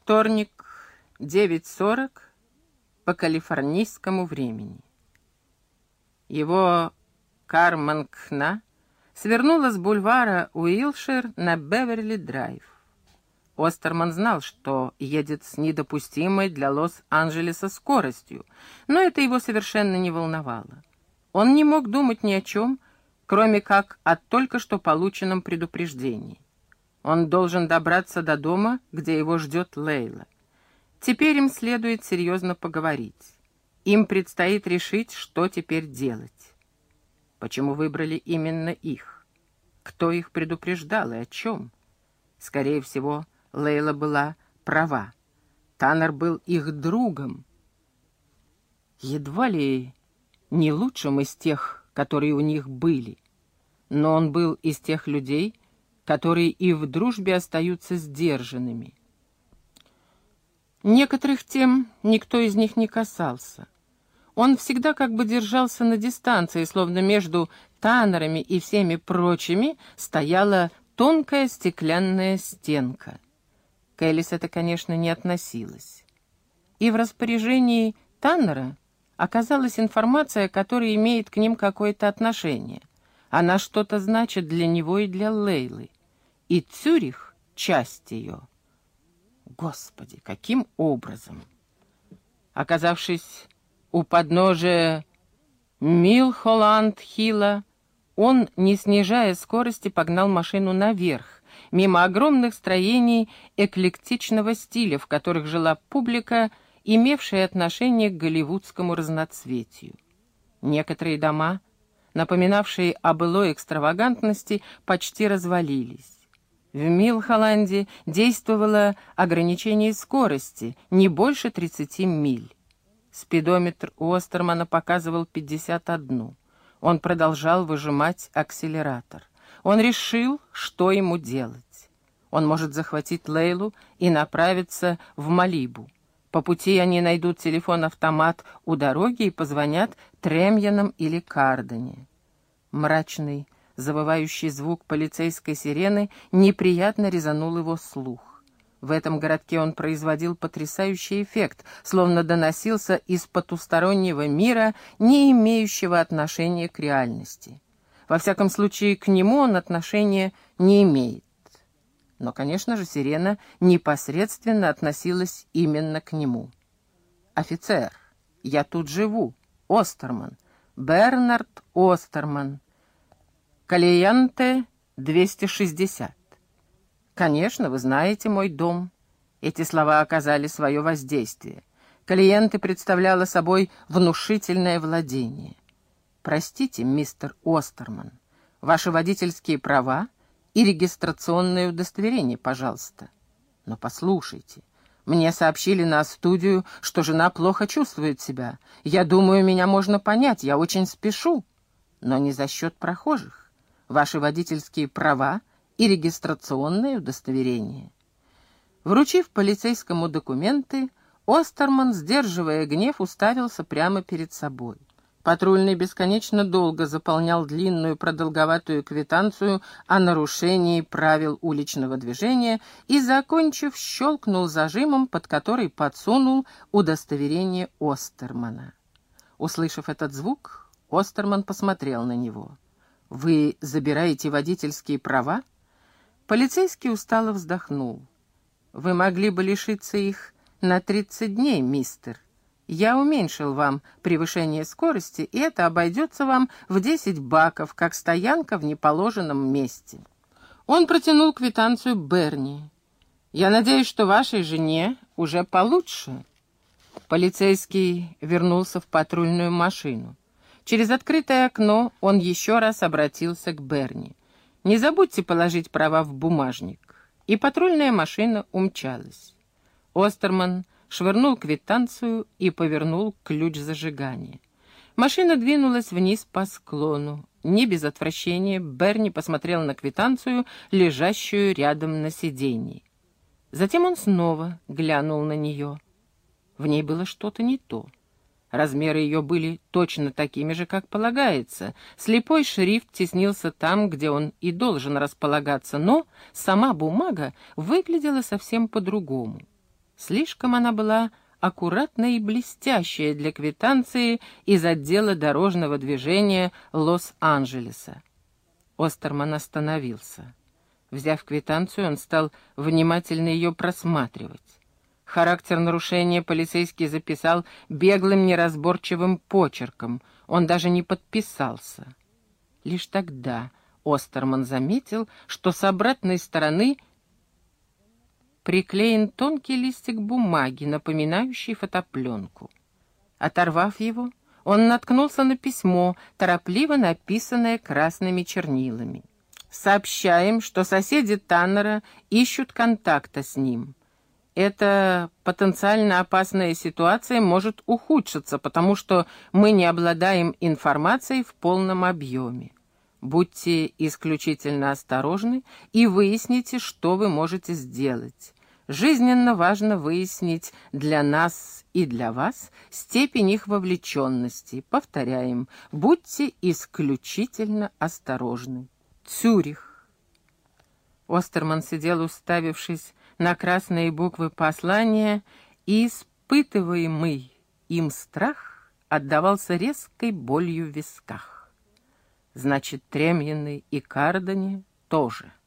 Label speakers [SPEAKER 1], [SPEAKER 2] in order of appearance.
[SPEAKER 1] Вторник, 9:40 по калифорнийскому времени. Его Карманкхна свернула с бульвара Уилшир на Беверли-драйв. Остерман знал, что едет с недопустимой для Лос-Анджелеса скоростью, но это его совершенно не волновало. Он не мог думать ни о чем, кроме как о только что полученном предупреждении. Он должен добраться до дома, где его ждет Лейла. Теперь им следует серьезно поговорить. Им предстоит решить, что теперь делать. Почему выбрали именно их? Кто их предупреждал и о чем? Скорее всего, Лейла была права. Таннер был их другом. Едва ли не лучшим из тех, которые у них были. Но он был из тех людей, которые и в дружбе остаются сдержанными. Некоторых тем никто из них не касался. Он всегда как бы держался на дистанции, словно между Таннерами и всеми прочими стояла тонкая стеклянная стенка. К Элис это, конечно, не относилось. И в распоряжении Таннера оказалась информация, которая имеет к ним какое-то отношение. Она что-то значит для него и для Лейлы. И Цюрих — часть ее. Господи, каким образом? Оказавшись у подножия Милхолланд-Хилла, он, не снижая скорости, погнал машину наверх, мимо огромных строений эклектичного стиля, в которых жила публика, имевшая отношение к голливудскому разноцветию. Некоторые дома, напоминавшие о былой экстравагантности, почти развалились. В Милхолланде действовало ограничение скорости, не больше 30 миль. Спидометр у Остермана показывал 51. Он продолжал выжимать акселератор. Он решил, что ему делать. Он может захватить Лейлу и направиться в Малибу. По пути они найдут телефон-автомат у дороги и позвонят Тремьянам или Кардене. Мрачный, завывающий звук полицейской сирены неприятно резанул его слух. В этом городке он производил потрясающий эффект, словно доносился из потустороннего мира, не имеющего отношения к реальности. Во всяком случае, к нему он отношения не имеет. Но, конечно же, сирена непосредственно относилась именно к нему. «Офицер, я тут живу. Остерман. Бернард Остерман. Калиенте 260. Конечно, вы знаете мой дом». Эти слова оказали свое воздействие. Калиенте представляла собой внушительное владение. «Простите, мистер Остерман, ваши водительские права и регистрационное удостоверение, пожалуйста. Но послушайте, мне сообщили на студию, что жена плохо чувствует себя. Я думаю, меня можно понять, я очень спешу, но не за счет прохожих. Ваши водительские права и регистрационное удостоверение». Вручив полицейскому документы, Остерман, сдерживая гнев, уставился прямо перед собой. Патрульный бесконечно долго заполнял длинную продолговатую квитанцию о нарушении правил уличного движения и, закончив, щелкнул зажимом, под который подсунул удостоверение Остермана. Услышав этот звук, Остерман посмотрел на него. «Вы забираете водительские права?» Полицейский устало вздохнул. «Вы могли бы лишиться их на 30 дней, мистер. Я уменьшил вам превышение скорости, и это обойдется вам в 10 баков, как стоянка в неположенном месте». Он протянул квитанцию Берни. «Я надеюсь, что вашей жене уже получше». Полицейский вернулся в патрульную машину. Через открытое окно он еще раз обратился к Берни. «Не забудьте положить права в бумажник». И патрульная машина умчалась. Остерман швырнул квитанцию и повернул ключ зажигания. Машина двинулась вниз по склону. Не без отвращения Берни посмотрел на квитанцию, лежащую рядом на сиденье. Затем он снова глянул на нее. В ней было что-то не то. Размеры ее были точно такими же, как полагается. Слепой шрифт теснился там, где он и должен располагаться, но сама бумага выглядела совсем по-другому. Слишком она была аккуратная и блестящая для квитанции из отдела дорожного движения Лос-Анджелеса. Остерман остановился. Взяв квитанцию, он стал внимательно ее просматривать. Характер нарушения полицейский записал беглым неразборчивым почерком. Он даже не подписался. Лишь тогда Остерман заметил, что с обратной стороны приклеен тонкий листик бумаги, напоминающий фотопленку. Оторвав его, он наткнулся на письмо, торопливо написанное красными чернилами. «Сообщаем, что соседи Таннера ищут контакта с ним. Эта потенциально опасная ситуация может ухудшиться, потому что мы не обладаем информацией в полном объеме. Будьте исключительно осторожны и выясните, что вы можете сделать. Жизненно важно выяснить для нас и для вас степень их вовлеченности. Повторяем, будьте исключительно осторожны. Цюрих». Остерман сидел, уставившись на красные буквы послания, и испытываемый им страх отдавался резкой болью в висках. Значит, Тремьены и Кардани тоже.